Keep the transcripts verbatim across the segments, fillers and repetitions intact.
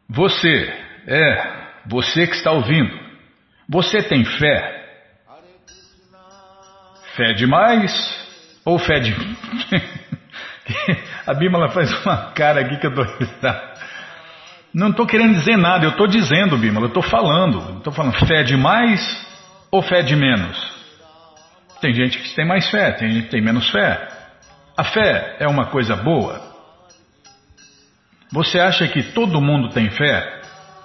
Você, é, você que está ouvindo, você tem fé? Fé demais ou fé de... A Bímola faz uma cara aqui que eu tô... Não estou querendo dizer nada, eu estou dizendo, Bímola, eu estou falando. Estou falando fé demais ou fé de menos? Tem gente que tem mais fé, tem gente que tem menos fé. A fé é uma coisa boa? Você acha que todo mundo tem fé?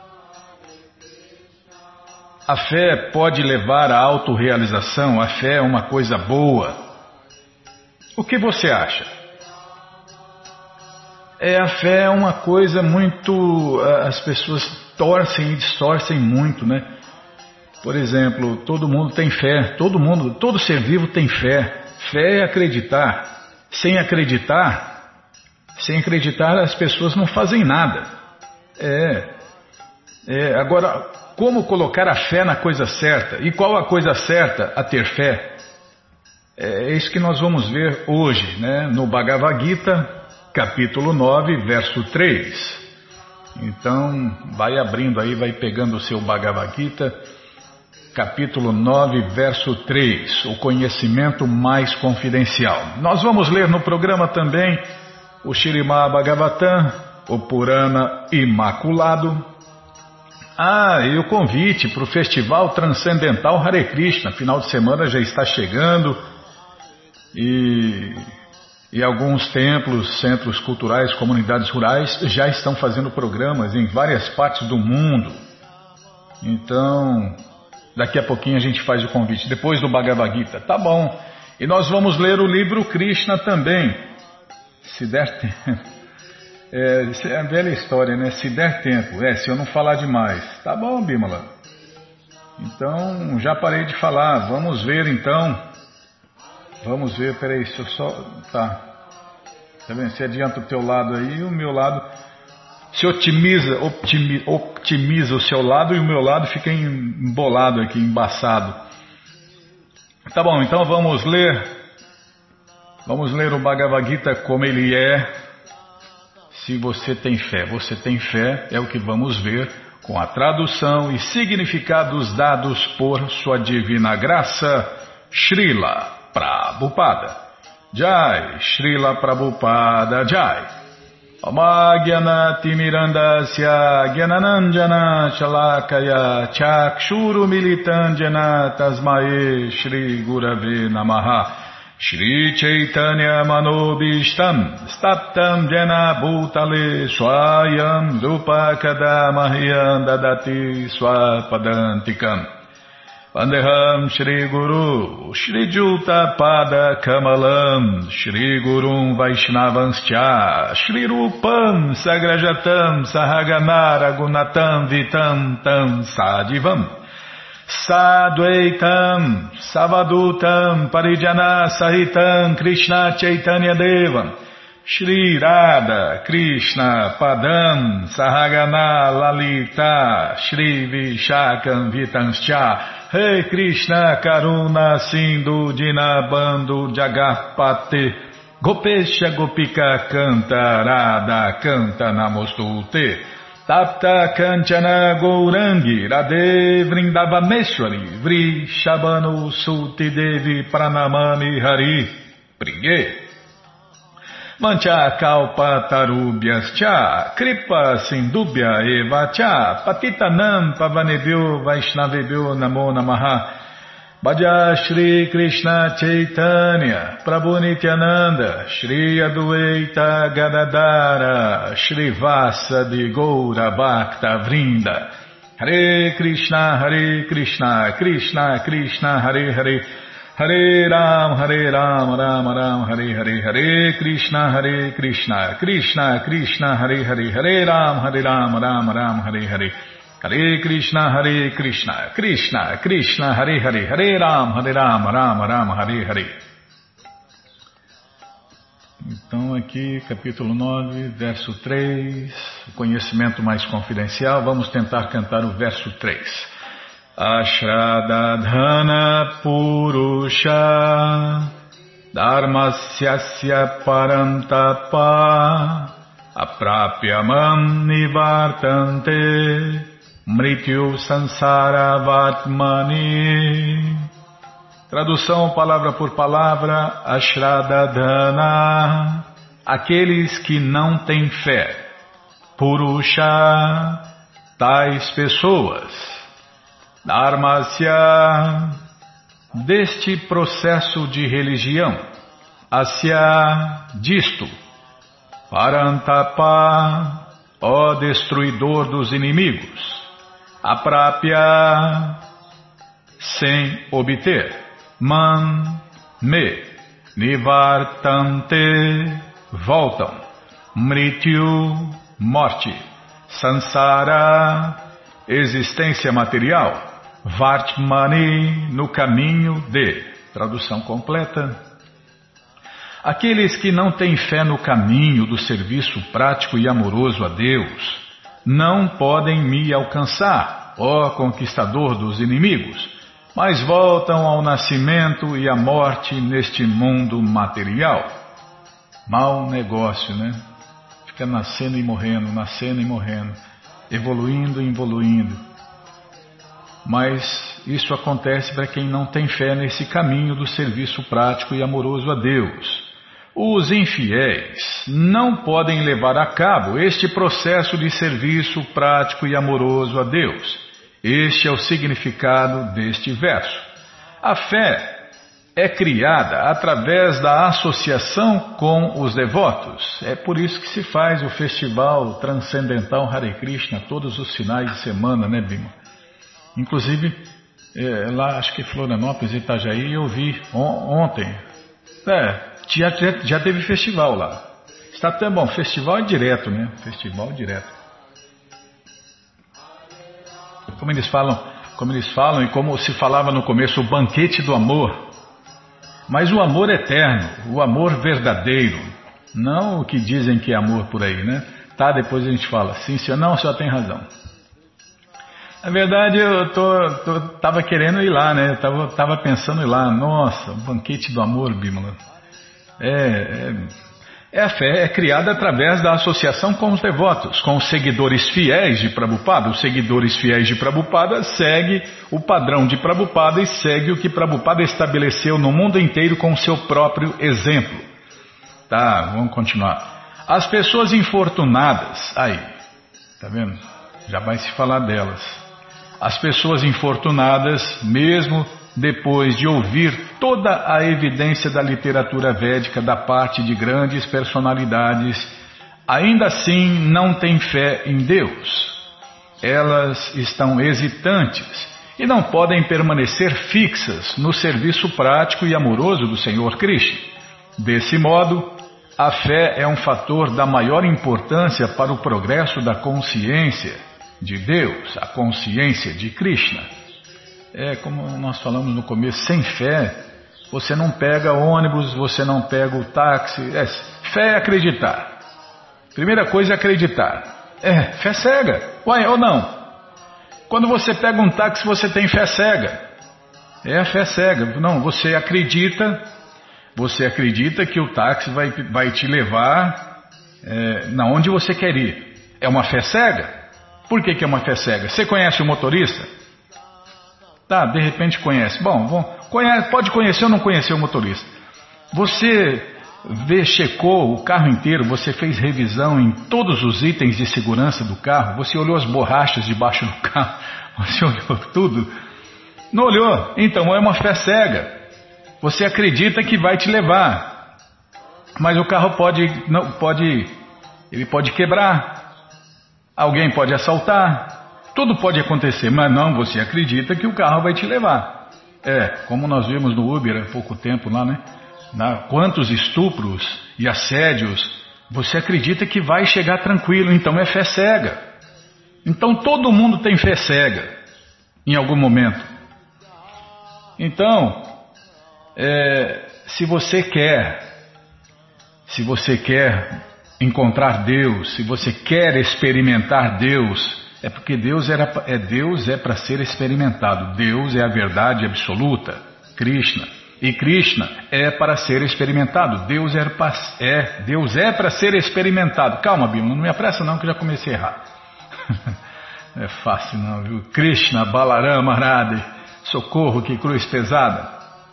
A fé pode levar à autorrealização, a fé é uma coisa boa. O que você acha? É, a fé é uma coisa muito... As pessoas torcem e distorcem muito, né? Por exemplo, todo mundo tem fé, todo mundo, todo ser vivo tem fé. Fé é acreditar. Sem acreditar, sem acreditar as pessoas não fazem nada. É, é, agora, como colocar a fé na coisa certa? E qual a coisa certa a ter fé? É isso que nós vamos ver hoje, né? No Bhagavad Gita, capítulo nove, verso três. Então, vai abrindo aí, vai pegando o seu Bhagavad Gita, capítulo nove, verso três, o conhecimento mais confidencial. Nós vamos ler no programa também o Śrīmad Bhagavatam, o Purana Imaculado. Ah, e o convite para o Festival Transcendental Hare Krishna, final de semana já está chegando, e, e alguns templos, centros culturais, comunidades rurais já estão fazendo programas em várias partes do mundo. Então... Daqui a pouquinho a gente faz o convite, depois do Bhagavad Gita. Tá bom. E nós vamos ler o livro Krishna também. Se der tempo. É, é a velha história, né? Se der tempo. É, se eu não falar demais. Tá bom, Bímola. Então, já parei de falar. Vamos ver, então. Vamos ver, peraí, se eu só... Tá. Tá vendo? Você adianta o teu lado aí e o meu lado... Se otimiza, optimi, optimiza o seu lado e o meu lado fica embolado aqui, embaçado. Tá bom, então vamos ler. Vamos ler o Bhagavad Gita como ele é. Se você tem fé, você tem fé, é o que vamos ver com a tradução e significados dados por sua divina graça, Srila Prabhupada. Jai, Srila Prabhupada Jai. Amagyanati Mirandasya Gyananandjana Shalakaya Chakshuru Militandjana Tasmae Shri Gurave Namaha Shri Chaitanya Manobishtam Staptam Jena Bhutale Swayam Rupa Kadamahyam Dadati Swapadantikam Vandeham Shri Guru, Shri Juta Pada Kamalam, Shri Gurum Vaishnavanscha, Shri Rupam Sagrajatam Sahaganara Gunatam Vitam Tam Sadivam, Sadvaitam Savadutam Parijana Sahitam Krishna Chaitanya Devam, Shri Radha Krishna Padam Sahagana Lalita, Shri Vishakam Vitanscha, Rei Krishna Karuna Sindhu Dinabando Jagarpate Gopesha Gopika Canta Radha Canta Namostute Tapta Kanchana Gourangi Radhe Vrindavaneshwari Vri Shabano Suti Devi Pranamani Hari Prigue Mancha Kalpa Tarubhyas Cha Kripa Sindubhya Eva Cha Patitanam Pavanebhyo Vaishnavebhyo Namo Namaha Bhaja Shri Krishna Chaitanya Prabhu Nityananda Shri Adwaita Gadadara Shri Vasa de Goura Bhakta Vrinda Hare Krishna Hare Krishna Krishna Krishna Hare Hare Hare Ram, Hare Ram, Ram Ram, Hare Hare, Hare Krishna, Hare Krishna, Krishna Krishna, Hare Hare, Hare Ram, Hare Ram, Ram Ram, Hare Hare, Hare Krishna, Hare Krishna, Krishna Krishna, Hare Hare, Hare Ram, Hare Ram, Ram Ram, Hare Hare. Então aqui, capítulo nove, verso três, o conhecimento mais confidencial, vamos tentar cantar o verso três. Ashradadhana Purusha Dharmasyasya Parantapa aprapyamam nivartante mrityu sansara vatmani. Tradução palavra por palavra, Ashradadhana, aqueles que não têm fé. Purusha, tais pessoas. Dharmasya, deste processo de religião. Asya, disto. Parantapa, ó destruidor dos inimigos. Aprapya, sem obter. Man, me, nivartante, voltam. Mrityu, morte. Sansara, existência material. Vartmani, no caminho de. Tradução completa. Aqueles que não têm fé no caminho do serviço prático e amoroso a Deus, não podem me alcançar, ó conquistador dos inimigos, mas voltam ao nascimento e à morte neste mundo material. Mau negócio, né? Fica nascendo e morrendo, nascendo e morrendo, evoluindo e evoluindo. Mas isso acontece para quem não tem fé nesse caminho do serviço prático e amoroso a Deus. Os infiéis não podem levar a cabo este processo de serviço prático e amoroso a Deus. Este é o significado deste verso. A fé é criada através da associação com os devotos. É por isso que se faz o festival transcendental Hare Krishna todos os finais de semana, né, Bima? Inclusive, é, lá acho que Florianópolis, Itajaí, eu vi on, ontem. É, já, já teve festival lá. Está até bom, festival é direto, né? Festival direto. Como eles falam, como eles falam e como se falava no começo, o banquete do amor. Mas o amor eterno, o amor verdadeiro, não o que dizem que é amor por aí, né? Tá, depois a gente fala, sim, senhor, não, o senhor tem razão. Na verdade, eu tô, tô, tava querendo ir lá, né? Tava, tava pensando em ir lá. Nossa, o banquete do amor, Bímola. É, é, é a fé, é criada através da associação com os devotos, com os seguidores fiéis de Prabhupada. Os seguidores fiéis de Prabhupada seguem o padrão de Prabhupada e seguem o que Prabhupada estabeleceu no mundo inteiro com o seu próprio exemplo. Tá, vamos continuar. As pessoas infortunadas, aí, tá vendo? Já vai se falar delas. As pessoas infortunadas, mesmo depois de ouvir toda a evidência da literatura védica da parte de grandes personalidades, ainda assim não têm fé em Deus. Elas estão hesitantes e não podem permanecer fixas no serviço prático e amoroso do Senhor Krishna. Desse modo, a fé é um fator da maior importância para o progresso da consciência de Deus, a consciência de Krishna. É como nós falamos no começo, sem fé, você não pega ônibus, você não pega o táxi. É, fé é acreditar. Primeira coisa é acreditar. É, fé cega. Uai, ou não? Quando você pega um táxi, você tem fé cega. É a fé cega. Não, você acredita, você acredita que o táxi vai, vai te levar é, na onde você quer ir. É uma fé cega? Por que, que é uma fé cega? Você conhece o motorista? Tá, de repente conhece. Bom, bom conhece, pode conhecer ou não conhecer o motorista. Você vê, checou o carro inteiro, você fez revisão em todos os itens de segurança do carro, você olhou as borrachas debaixo do carro, você olhou tudo. Não olhou? Então é uma fé cega. Você acredita que vai te levar, mas o carro pode, não, pode, ele pode quebrar. Alguém pode assaltar, tudo pode acontecer, mas não, você acredita que o carro vai te levar. É, como nós vimos no Uber há pouco tempo lá, né? Na, quantos estupros e assédios, você acredita que vai chegar tranquilo, então é fé cega. Então todo mundo tem fé cega, em algum momento. Então, é, se você quer, se você quer encontrar Deus, se você quer experimentar Deus, é porque Deus, era, é, Deus é para ser experimentado. Deus é a verdade absoluta, Krishna. E Krishna é para ser experimentado. Deus é, é, Deus é para ser experimentado. Calma, Bima, não me apressa não que eu já comecei a errar. Não é fácil não, viu? Krishna, Balarama, Radha, socorro, que cruz pesada.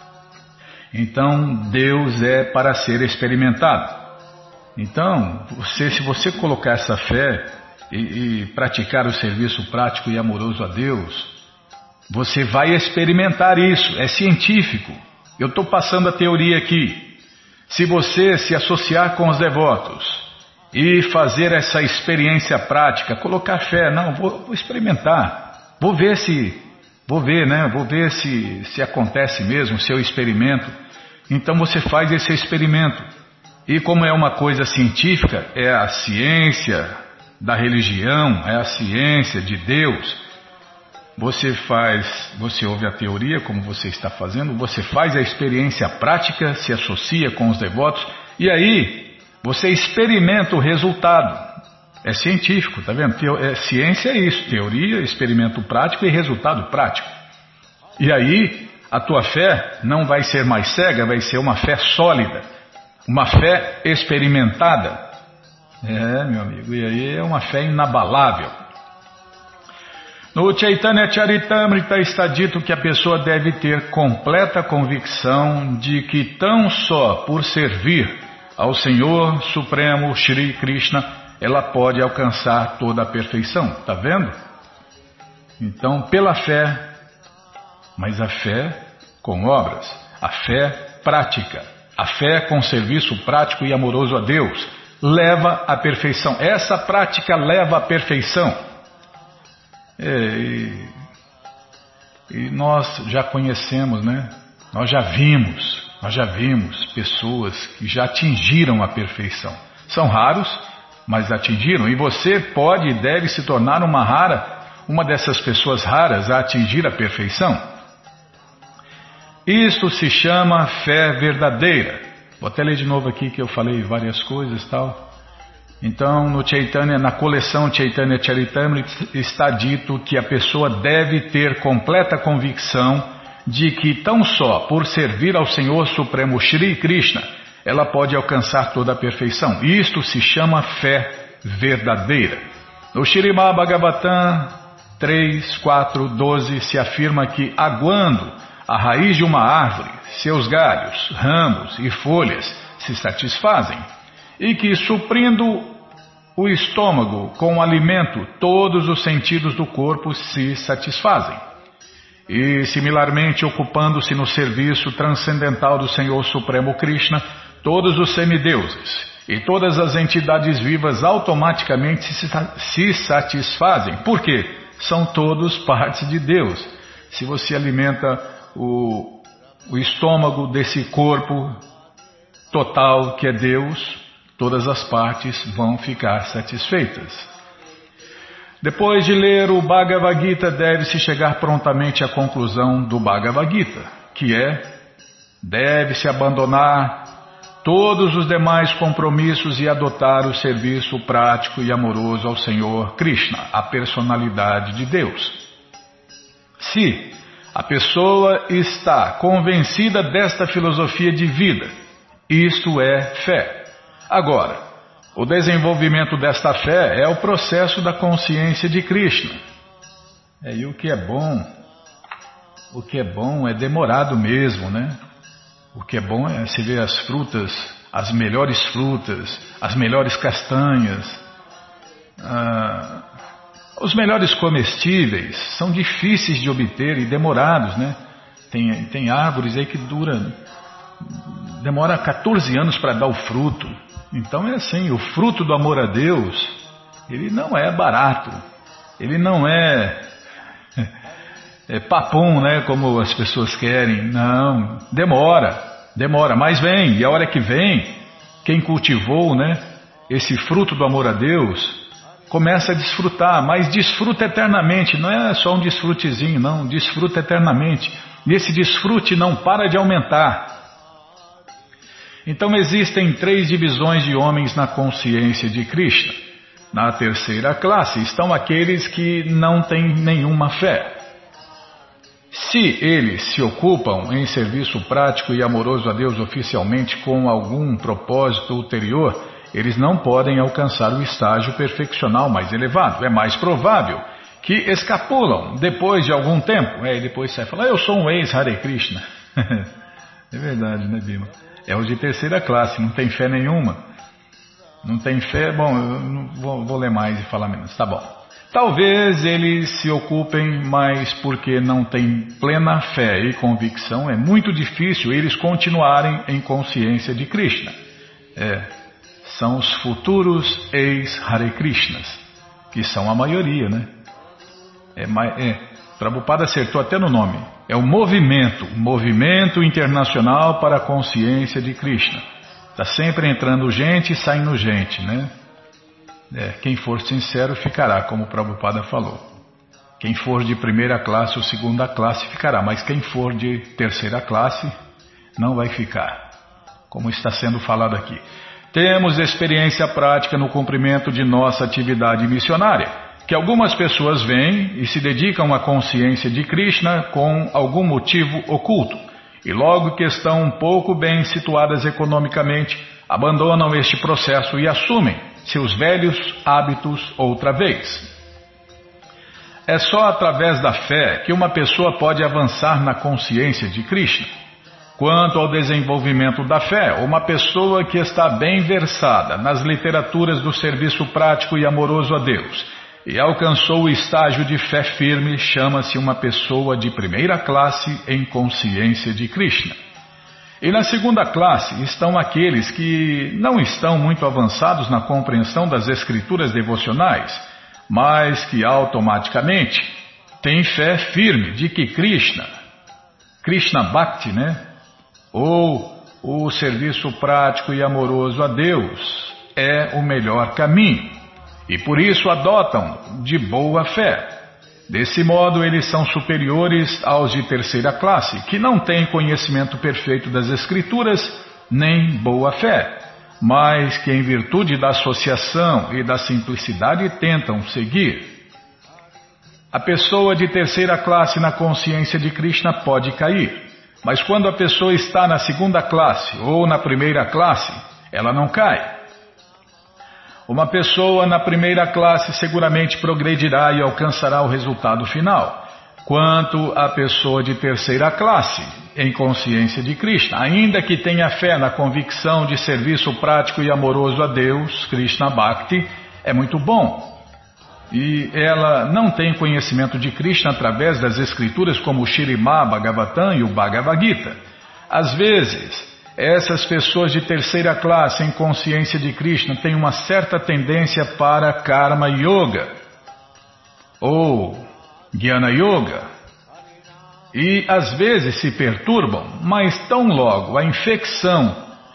Então, Deus é para ser experimentado. Então, você, se você colocar essa fé e, e praticar o serviço prático e amoroso a Deus, você vai experimentar isso, é científico. Eu estou passando a teoria aqui. Se você se associar com os devotos e fazer essa experiência prática, colocar fé, não, vou, vou experimentar, vou ver se, vou ver, né? Vou ver se, se acontece mesmo, se eu experimento. Então você faz esse experimento. E como é uma coisa científica, é a ciência da religião, é a ciência de Deus. Você faz, você ouve a teoria como você está fazendo, você faz a experiência prática, se associa com os devotos e aí você experimenta o resultado. É científico, tá vendo? É, ciência é isso, teoria, experimento prático e resultado prático. E aí a tua fé não vai ser mais cega, vai ser uma fé sólida, uma fé experimentada. É, meu amigo, e aí é uma fé inabalável. No Chaitanya Charitamrita está dito que a pessoa deve ter completa convicção de que tão só por servir ao Senhor Supremo Shri Krishna ela pode alcançar toda a perfeição. Está vendo? Então, pela fé, mas a fé com obras, a fé prática, a fé com serviço prático e amoroso a Deus, leva à perfeição. Essa prática leva à perfeição. É, e, e nós já conhecemos, né? Nós já vimos, nós já vimos pessoas que já atingiram a perfeição. São raros, mas atingiram. E você pode e deve se tornar uma rara, uma dessas pessoas raras a atingir a perfeição. Isto se chama fé verdadeira. Vou até ler de novo aqui que eu falei várias coisas e tal. Então, no Chaitanya, na coleção Chaitanya Charitamrita está dito que a pessoa deve ter completa convicção de que tão só por servir ao Senhor Supremo Shri Krishna ela pode alcançar toda a perfeição. Isto se chama fé verdadeira. No Śrīmad Bhagavatam três, quatro, doze se afirma que aguando a raiz de uma árvore, seus galhos, ramos e folhas se satisfazem. E que, suprindo o estômago com o alimento, todos os sentidos do corpo se satisfazem. E, similarmente, ocupando-se no serviço transcendental do Senhor Supremo Krishna, todos os semideuses e todas as entidades vivas automaticamente se, se satisfazem. Por quê? São todos partes de Deus. Se você alimenta o, o estômago desse corpo total que é Deus, todas as partes vão ficar satisfeitas. Depois de ler o Bhagavad Gita, deve-se chegar prontamente à conclusão do Bhagavad Gita, que é: deve-se abandonar todos os demais compromissos e adotar o serviço prático e amoroso ao Senhor Krishna, a personalidade de Deus. Se a pessoa está convencida desta filosofia de vida, isto é fé. Agora, o desenvolvimento desta fé é o processo da consciência de Krishna. É, e o que é bom, o que é bom é demorado mesmo, né? O que é bom é se ver as frutas, as melhores frutas, as melhores castanhas, ah, os melhores comestíveis são difíceis de obter e demorados, né? Tem, tem árvores aí que duram, demora quatorze anos para dar o fruto. Então é assim, o fruto do amor a Deus, ele não é barato, ele não é, é papum, né, como as pessoas querem, não, demora, demora, mas vem, e a hora que vem, quem cultivou, né, esse fruto do amor a Deus, começa a desfrutar, mas desfruta eternamente, não é só um desfrutezinho, não, desfruta eternamente, e esse desfrute não para de aumentar. Então existem três divisões de homens na consciência de Krishna. Na terceira classe estão aqueles que não têm nenhuma fé. Se eles se ocupam em serviço prático e amoroso a Deus oficialmente com algum propósito ulterior, eles não podem alcançar o estágio perfeccional mais elevado. É mais provável que escapulam depois de algum tempo. É, e depois sai falando, eu sou um ex-Hare Krishna. É verdade, né, Bima? É o de terceira classe, não tem fé nenhuma. Não tem fé, bom, eu não vou, vou ler mais e falar menos, tá bom. Talvez eles se ocupem, mas porque não têm plena fé e convicção, é muito difícil eles continuarem em consciência de Krishna. É, são os futuros ex-Hare Krishnas, que são a maioria, né? É, é, Prabhupada acertou até no nome. É o movimento, Movimento Internacional para a Consciência de Krishna. Está sempre entrando gente e saindo gente, né? É, quem for sincero ficará, como o Prabhupada falou. Quem for de primeira classe ou segunda classe ficará, mas quem for de terceira classe não vai ficar, como está sendo falado aqui. Temos experiência prática no cumprimento de nossa atividade missionária, que algumas pessoas vêm e se dedicam à consciência de Krishna com algum motivo oculto, e logo que estão um pouco bem situadas economicamente, abandonam este processo e assumem seus velhos hábitos outra vez. É só através da fé que uma pessoa pode avançar na consciência de Krishna. Quanto ao desenvolvimento da fé, uma pessoa que está bem versada nas literaturas do serviço prático e amoroso a Deus e alcançou o estágio de fé firme chama-se uma pessoa de primeira classe em consciência de Krishna. E na segunda classe estão aqueles que não estão muito avançados na compreensão das escrituras devocionais, mas que automaticamente têm fé firme de que Krishna, Krishna Bhakti, né? Ou o serviço prático e amoroso a Deus é o melhor caminho, e por isso adotam de boa fé. Desse modo, eles são superiores aos de terceira classe, que não têm conhecimento perfeito das Escrituras, nem boa fé, mas que em virtude da associação e da simplicidade tentam seguir. A pessoa de terceira classe na consciência de Krishna pode cair, mas quando a pessoa está na segunda classe ou na primeira classe, ela não cai. Uma pessoa na primeira classe seguramente progredirá e alcançará o resultado final. Quanto à pessoa de terceira classe, em consciência de Krishna, ainda que tenha fé na convicção de serviço prático e amoroso a Deus, Krishna Bhakti, é muito bom. E ela não tem conhecimento de Krishna através das escrituras como o Śrīmad Bhagavatam e o Bhagavad Gita. Às vezes, essas pessoas de terceira classe em consciência de Krishna têm uma certa tendência para Karma Yoga ou Jnana Yoga e às vezes se perturbam, mas tão logo a infecção,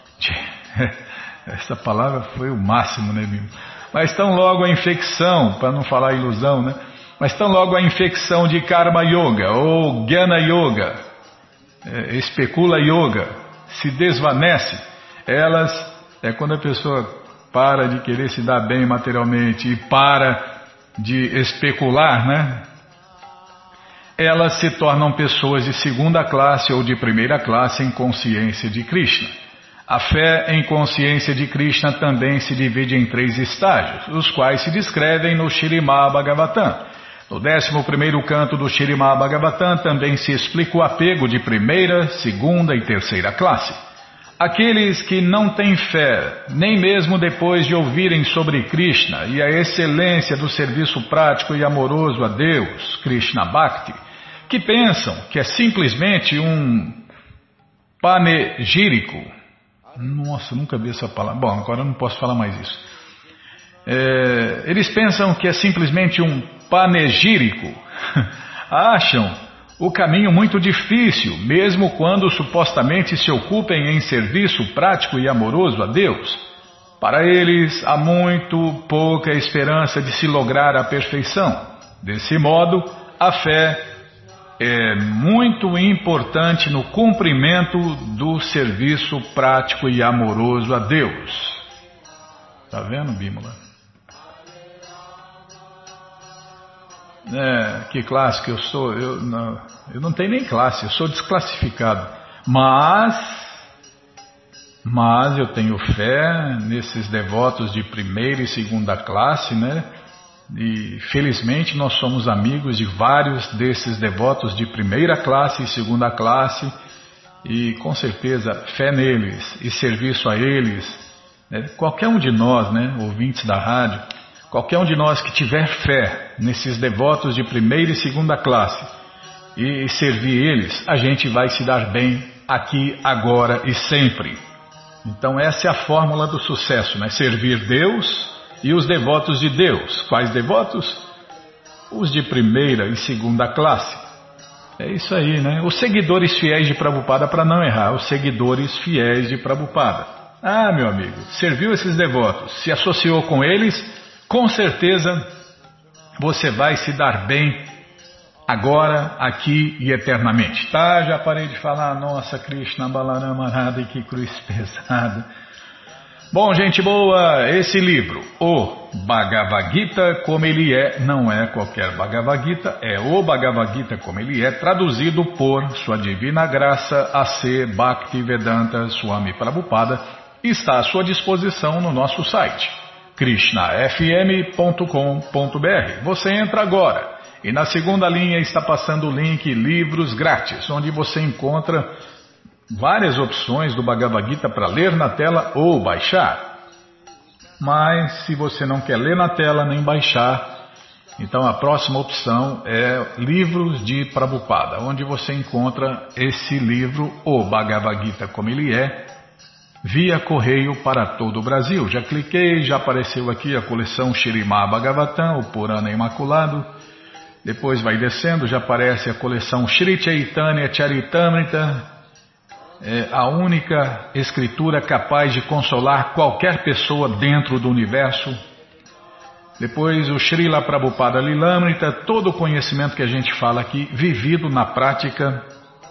essa palavra foi o máximo, né, Bim? Mas tão logo a infecção, para não falar ilusão, né? Mas tão logo a infecção de Karma Yoga ou Jnana Yoga, é, especula Yoga, se desvanece, elas, é quando a pessoa para de querer se dar bem materialmente e para de especular, né? Elas se tornam pessoas de segunda classe ou de primeira classe em consciência de Krishna. A fé em consciência de Krishna também se divide em três estágios, os quais se descrevem no Śrīmad Bhagavatam. No décimo primeiro canto do Śrīmad Bhagavatam também se explica o apego de primeira, segunda e terceira classe. Aqueles que não têm fé, nem mesmo depois de ouvirem sobre Krishna e a excelência do serviço prático e amoroso a Deus, Krishna Bhakti, que pensam que é simplesmente um panegírico. Nossa, nunca vi essa palavra. Bom, agora eu não posso falar mais isso. É, eles pensam que é simplesmente um panegírico. Acham o caminho muito difícil, mesmo quando supostamente se ocupem em serviço prático e amoroso a Deus. Para eles, há muito pouca esperança de se lograr a perfeição. Desse modo, a fé é muito importante no cumprimento do serviço prático e amoroso a Deus. Tá vendo, Bímola? É, que classe que eu sou? Eu não, eu não tenho nem classe, eu sou desclassificado. Mas, mas eu tenho fé nesses devotos de primeira e segunda classe, né? E felizmente nós somos amigos de vários desses devotos de primeira classe e segunda classe. E com certeza fé neles e serviço a eles, né? Qualquer um de nós, né, ouvintes da rádio, qualquer um de nós que tiver fé nesses devotos de primeira e segunda classe e servir eles, a gente vai se dar bem aqui, agora e sempre. Então essa é a fórmula do sucesso, né? Servir Deus e os devotos de Deus. Quais devotos? Os de primeira e segunda classe. É isso aí, né? Os seguidores fiéis de Prabhupada, para não errar, os seguidores fiéis de Prabhupada. Ah, meu amigo, serviu esses devotos, se associou com eles, com certeza você vai se dar bem agora, aqui e eternamente. Tá, já parei de falar, nossa, Krishna Balarama Radha, que cruz pesada. Bom, gente boa, esse livro, o Bhagavad Gita como ele é, não é qualquer Bhagavad Gita, é o Bhagavad Gita como ele é, traduzido por Sua Divina Graça A C Bhaktivedanta Swami Prabhupada, está à sua disposição no nosso site, krishna f m ponto com ponto b r. Você entra agora e na segunda linha está passando o link Livros Grátis, onde você encontra várias opções do Bhagavad Gita para ler na tela ou baixar. Mas se você não quer ler na tela nem baixar, então a próxima opção é Livros de Prabhupada, onde você encontra esse livro, o Bhagavad Gita como ele é, via correio para todo o Brasil. Já cliquei, já apareceu aqui a coleção Śrīmad Bhagavatam, o Purana Imaculado. Depois vai descendo, já aparece a coleção Shri Chaitanya Charitamrita, é a única escritura capaz de consolar qualquer pessoa dentro do universo. Depois o Srila Prabhupada Lilamrita, todo o conhecimento que a gente fala aqui, vivido na prática,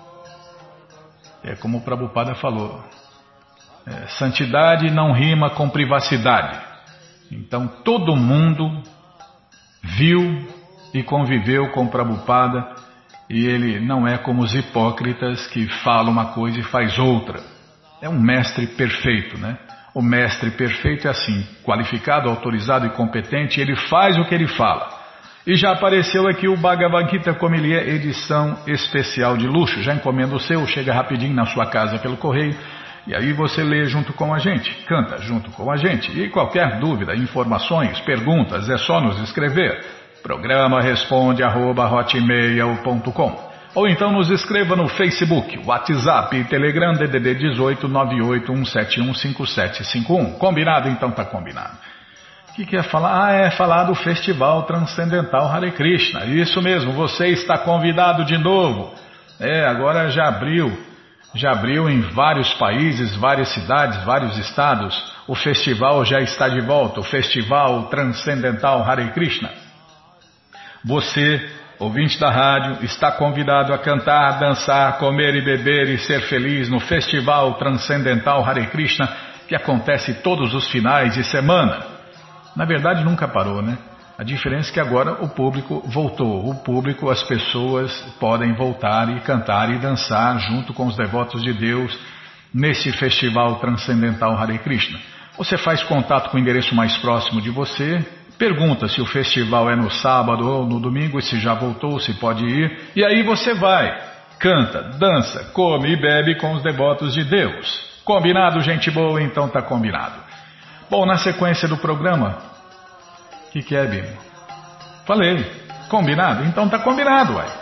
é como o Prabhupada falou, é, santidade não rima com privacidade. Então todo mundo viu e conviveu com Prabhupada, e ele não é como os hipócritas que falam uma coisa e faz outra. É um mestre perfeito, né? O mestre perfeito é assim, qualificado, autorizado e competente, ele faz o que ele fala. E já apareceu aqui o Bhagavad Gita como ele é, edição especial de luxo. Já encomenda o seu, chega rapidinho na sua casa pelo correio, e aí você lê junto com a gente, canta junto com a gente. E qualquer dúvida, informações, perguntas, é só nos escrever. Programa responde arroba hotmail ponto com. Ou então nos escreva no Facebook, WhatsApp e Telegram D D D dezoito nove oito um sete um cinco sete cinco um. Combinado? Então tá combinado. O que, que é falar? Ah, é falar do Festival Transcendental Hare Krishna. Isso mesmo, você está convidado de novo. É, agora já abriu, já abriu em vários países, várias cidades, vários estados. O festival já está de volta, o Festival Transcendental Hare Krishna. Você, ouvinte da rádio, está convidado a cantar, dançar, comer e beber e ser feliz no Festival Transcendental Hare Krishna, que acontece todos os finais de semana. Na verdade nunca parou, né? A diferença é que agora o público voltou. O público, as pessoas podem voltar e cantar e dançar junto com os devotos de Deus nesse Festival Transcendental Hare Krishna. Você faz contato com o endereço mais próximo de você, pergunta se o festival é no sábado ou no domingo, se já voltou, se pode ir, e aí você vai, canta, dança, come e bebe com os devotos de Deus. Combinado, gente boa? Então tá combinado. Bom, na sequência do programa, o que, que é, Bino? Falei, combinado? Então tá combinado, uai.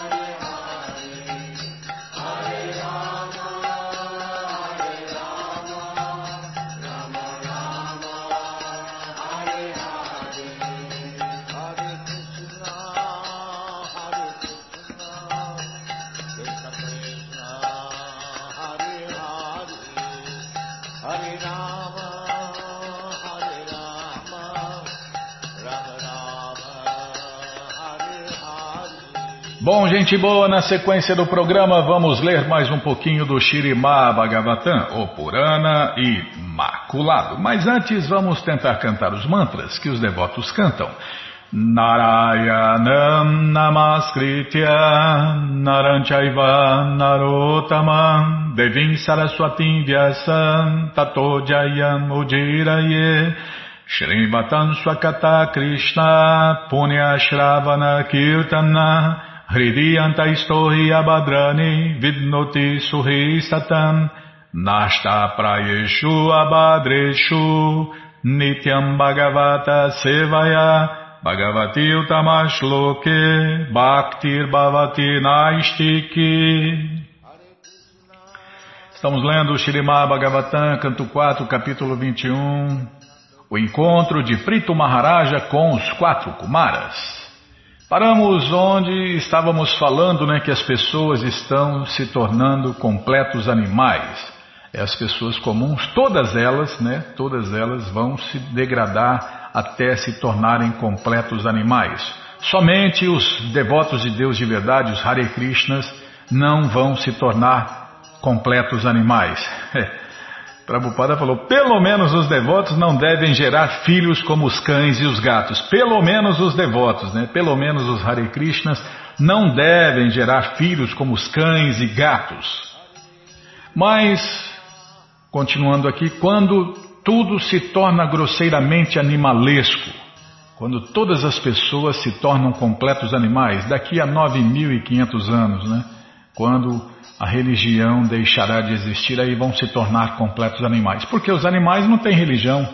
Bom, gente boa, na sequência do programa vamos ler mais um pouquinho do Śrīmad Bhagavatam, o Purana Imaculado. Mas antes vamos tentar cantar os mantras que os devotos cantam. Narayanam namaskritya naranchaiva narottamam devim saraswatim vyasam tato jayam udiraye Shrivatam swakata Krishna punya shravana kirtana hridiyanta istohi abhadrani vidnoti suhi satam nashta prayeshu abhadreshu nityam bhagavata sevaya Bhagavati utamashloke bhaktir bhavati naistiki. Estamos lendo o Śrīmad Bhagavatam, canto quatro, capítulo vinte e um, o encontro de Prithu Maharaja com os quatro Kumaras. Paramos onde estávamos falando, né, que as pessoas estão se tornando completos animais. É, as pessoas comuns, todas elas, né, todas elas vão se degradar até se tornarem completos animais. Somente os devotos de Deus de verdade, os Hare Krishnas, não vão se tornar completos animais. Prabhupada falou, pelo menos os devotos não devem gerar filhos como os cães e os gatos. Pelo menos os devotos, né? Pelo menos os Hare Krishnas não devem gerar filhos como os cães e gatos. Mas, continuando aqui, quando tudo se torna grosseiramente animalesco, quando todas as pessoas se tornam completos animais, daqui a nove mil e quinhentos anos, né? Quando a religião deixará de existir, aí vão se tornar completos animais. Porque os animais não têm religião.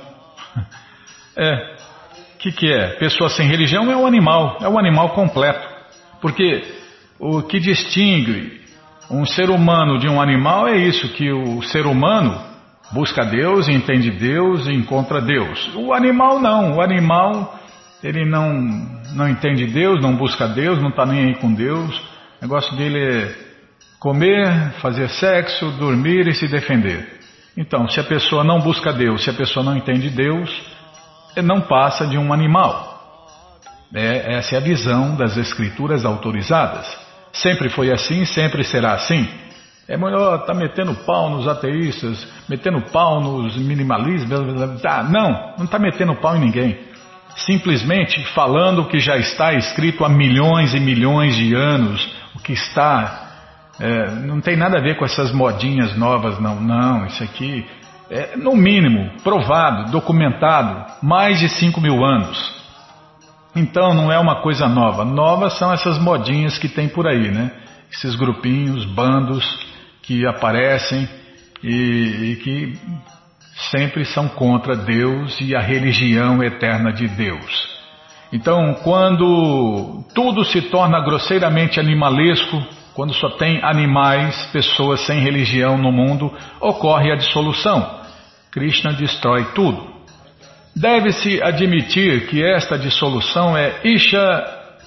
É, o que, que é? Pessoa sem religião é o animal, é o animal completo. Porque o que distingue um ser humano de um animal é isso, que o ser humano busca Deus, entende Deus e encontra Deus. O animal não, o animal ele não, não entende Deus, não busca Deus, não está nem aí com Deus. O negócio dele é comer, fazer sexo, dormir e se defender. Então, se a pessoa não busca Deus, se a pessoa não entende Deus, não passa de um animal. É, essa é a visão das escrituras autorizadas. Sempre foi assim, sempre será assim. É melhor estar tá metendo pau nos ateístas, metendo pau nos minimalistas. Ah, não, não está metendo pau em ninguém. Simplesmente falando o que já está escrito há milhões e milhões de anos. O que está... É, não tem nada a ver com essas modinhas novas, não. Não, isso aqui é, no mínimo, provado, documentado, mais de cinco mil anos. Então não é uma coisa nova. Novas são essas modinhas que tem por aí, né? Esses grupinhos, bandos que aparecem e, e que sempre são contra Deus e a religião eterna de Deus. Então, quando tudo se torna grosseiramente animalesco, quando só tem animais, pessoas sem religião no mundo, ocorre a dissolução. Krishna destrói tudo. Deve-se admitir que esta dissolução é Isha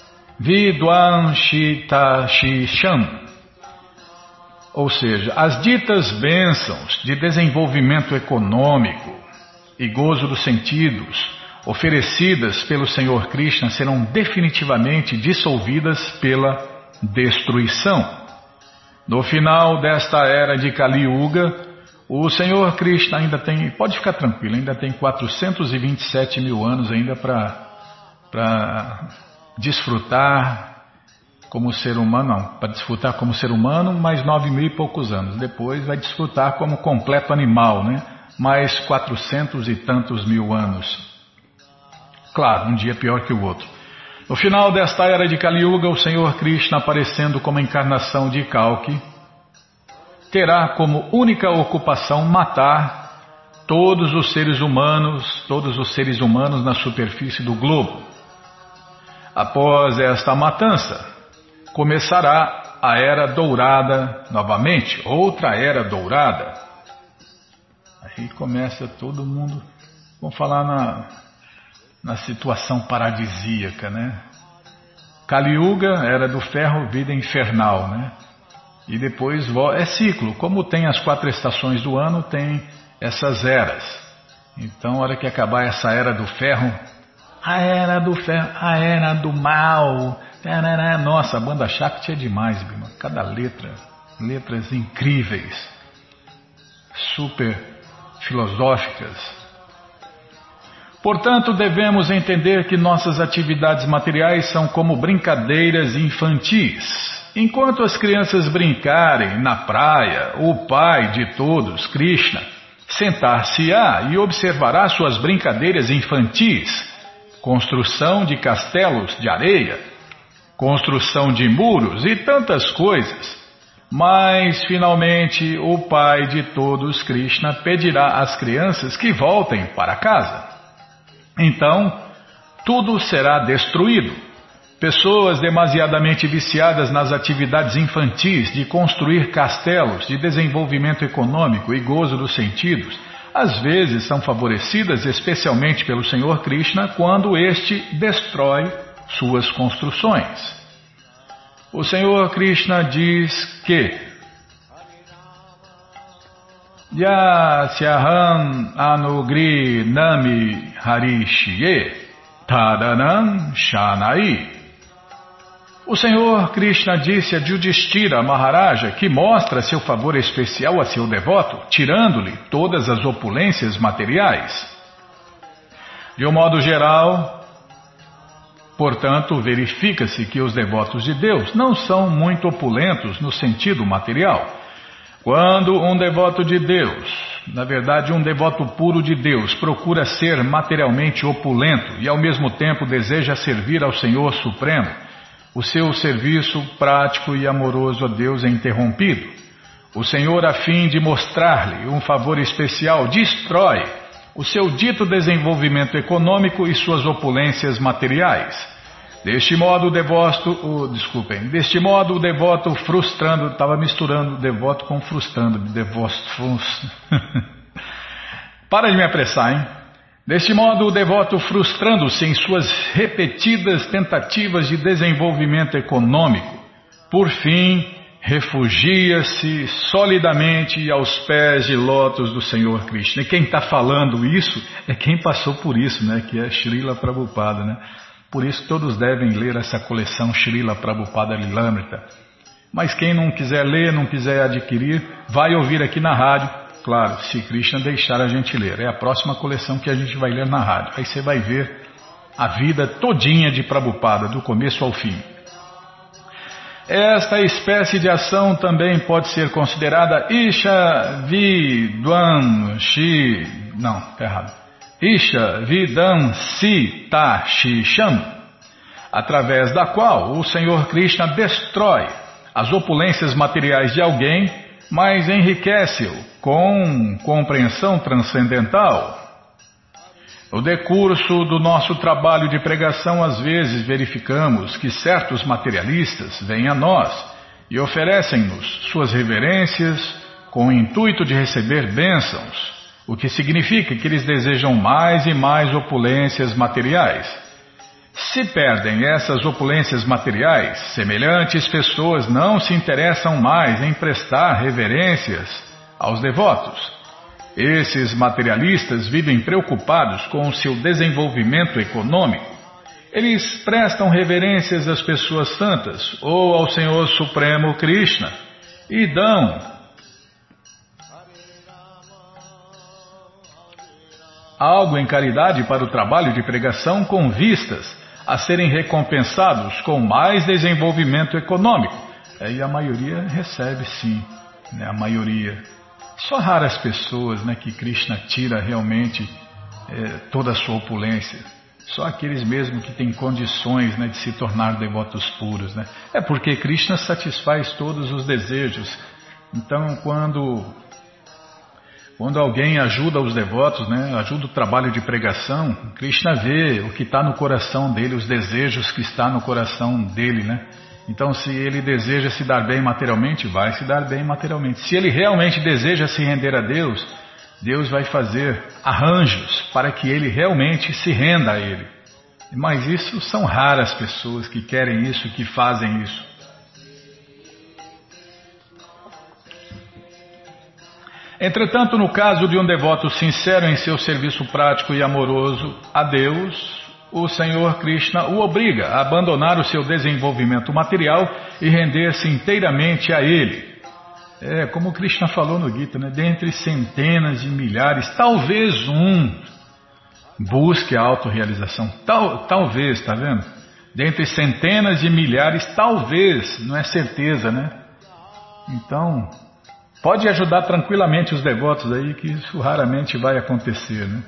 Vidwanshitashisham. Ou seja, as ditas bênçãos de desenvolvimento econômico e gozo dos sentidos oferecidas pelo Senhor Krishna serão definitivamente dissolvidas pela destruição. No final desta era de Kali Yuga, o Senhor Krishna ainda tem, pode ficar tranquilo, ainda tem quatrocentos e vinte e sete mil anos ainda para desfrutar como ser humano, não, para desfrutar como ser humano, mais nove mil e poucos anos. Depois vai desfrutar como completo animal, né? Mais quatrocentos e tantos mil anos. Claro, um dia pior que o outro. No final desta era de Kali Yuga, o Senhor Krishna, aparecendo como encarnação de Kalki, terá como única ocupação matar todos os seres humanos, todos os seres humanos na superfície do globo. Após esta matança, começará a Era Dourada novamente, outra Era Dourada. Aí começa todo mundo, vamos falar na, na situação paradisíaca, né? Kali Yuga, Era do Ferro, vida infernal, né? E depois é ciclo, como tem as quatro estações do ano, tem essas eras. Então, a hora que acabar essa Era do Ferro, a Era do Ferro, a Era do Mal... Nossa, a banda Shakti é demais, Bima. Cada letra, letras incríveis, super filosóficas. Portanto, devemos entender que nossas atividades materiais são como brincadeiras infantis. Enquanto as crianças brincarem na praia, o Pai de todos, Krishna, sentar-se-á e observará suas brincadeiras infantis, construção de castelos de areia, construção de muros e tantas coisas. Mas, finalmente, o Pai de todos, Krishna, pedirá às crianças que voltem para casa. Então, tudo será destruído. Pessoas demasiadamente viciadas nas atividades infantis de construir castelos, de desenvolvimento econômico e gozo dos sentidos, às vezes são favorecidas especialmente pelo Senhor Krishna quando este destrói suas construções. O Senhor Krishna diz que Yasyaham anugri nami harishye tadanam shanai. O Senhor Krishna disse a Yudhishthira Maharaja que mostra seu favor especial a seu devoto, tirando-lhe todas as opulências materiais. De um modo geral, portanto, verifica-se que os devotos de Deus não são muito opulentos no sentido material. Quando um devoto de Deus, na verdade um devoto puro de Deus, procura ser materialmente opulento e ao mesmo tempo deseja servir ao Senhor Supremo, o seu serviço prático e amoroso a Deus é interrompido. O Senhor, a fim de mostrar-lhe um favor especial, destrói o seu dito desenvolvimento econômico e suas opulências materiais. Deste modo o devoto, oh, desculpem, deste modo o devoto frustrando, estava misturando devoto com frustrando, devoto, para de me apressar, hein? Deste modo o devoto frustrando-se em suas repetidas tentativas de desenvolvimento econômico, por fim refugia-se solidamente aos pés de lótus do Senhor Krishna. E quem está falando isso é quem passou por isso, né? Que é Srila Prabhupada, né? Por isso todos devem ler essa coleção Srila Prabhupada Lilamrita. Mas quem não quiser ler, não quiser adquirir, vai ouvir aqui na rádio. Claro, se Krishna deixar a gente ler. É a próxima coleção que a gente vai ler na rádio. Aí você vai ver a vida todinha de Prabhupada, do começo ao fim. Esta espécie de ação também pode ser considerada Isha Vidwan Shi... Não, está errado. Isha Vidam Sita Shisham, através da qual o Senhor Krishna destrói as opulências materiais de alguém, mas enriquece-o com compreensão transcendental. No decurso do nosso trabalho de pregação, às vezes verificamos que certos materialistas vêm a nós e oferecem-nos suas reverências com o intuito de receber bênçãos, o que significa que eles desejam mais e mais opulências materiais. Se perdem essas opulências materiais, semelhantes pessoas não se interessam mais em prestar reverências aos devotos. Esses materialistas vivem preocupados com o seu desenvolvimento econômico. Eles prestam reverências às pessoas santas ou ao Senhor Supremo Krishna e dão algo em caridade para o trabalho de pregação com vistas a serem recompensados com mais desenvolvimento econômico. E a maioria recebe sim, né? A maioria. Só raras pessoas, né, que Krishna tira realmente é, toda a sua opulência. Só aqueles mesmo que têm condições, né, de se tornar devotos puros, né? É porque Krishna satisfaz todos os desejos. Então quando... Quando alguém ajuda os devotos, né, ajuda o trabalho de pregação, Krishna vê o que está no coração dele, os desejos que está no coração dele, né? Então, se ele deseja se dar bem materialmente, vai se dar bem materialmente. Se ele realmente deseja se render a Deus, Deus vai fazer arranjos para que ele realmente se renda a Ele. Mas isso são raras pessoas que querem isso, que fazem isso. Entretanto, no caso de um devoto sincero em seu serviço prático e amoroso a Deus, o Senhor Krishna o obriga a abandonar o seu desenvolvimento material e render-se inteiramente a Ele. É, como Krishna falou no Gita, né? Dentre centenas de milhares, talvez um, Busque a autorrealização. Tal, talvez, está vendo? Dentre centenas de milhares, talvez, não é certeza, né? Então, pode ajudar tranquilamente os devotos aí, que isso raramente vai acontecer, né?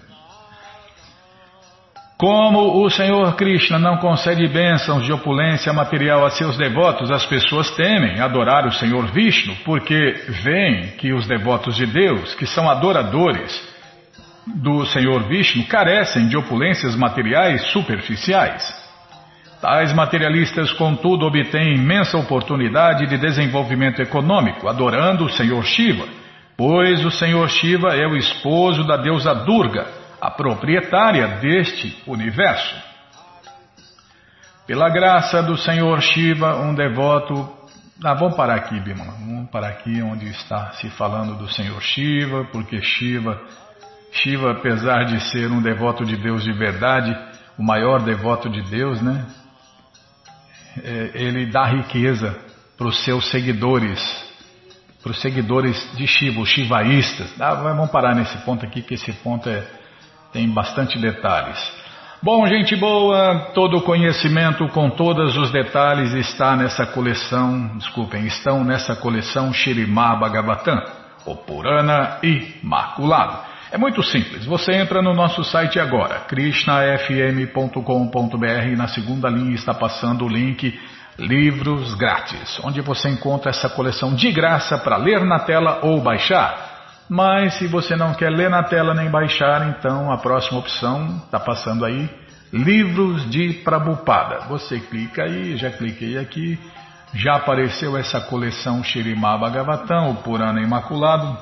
Como o Senhor Krishna não concede bênçãos de opulência material a seus devotos, as pessoas temem adorar o Senhor Vishnu, porque veem que os devotos de Deus, que são adoradores do Senhor Vishnu, carecem de opulências materiais superficiais. Tais materialistas, contudo, obtêm imensa oportunidade de desenvolvimento econômico, adorando o Senhor Shiva, pois o Senhor Shiva é o esposo da deusa Durga, a proprietária deste universo. Pela graça do Senhor Shiva, um devoto... Ah, vamos parar aqui, Bimala. Vamos parar aqui onde está se falando do Senhor Shiva, porque Shiva, Shiva, apesar de ser um devoto de Deus de verdade, o maior devoto de Deus, né? É, ele dá riqueza para os seus seguidores, para os seguidores de Shiva, os shivaístas. Ah, vamos parar nesse ponto aqui, que esse ponto é... tem bastante detalhes. Bom, gente boa, todo o conhecimento com todos os detalhes está nessa coleção, desculpem, estão nessa coleção Śrīmad Bhagavatam, o Purana Imaculado. É muito simples, você entra no nosso site agora, krishna f m ponto com ponto b r, e na segunda linha está passando o link Livros Grátis, onde você encontra essa coleção de graça para ler na tela ou baixar. Mas se você não quer ler na tela nem baixar, então a próxima opção está passando aí, Livros de Prabhupada. Você clica aí, já cliquei aqui, já apareceu essa coleção Śrīmad Bhagavatam, o Purana Imaculado.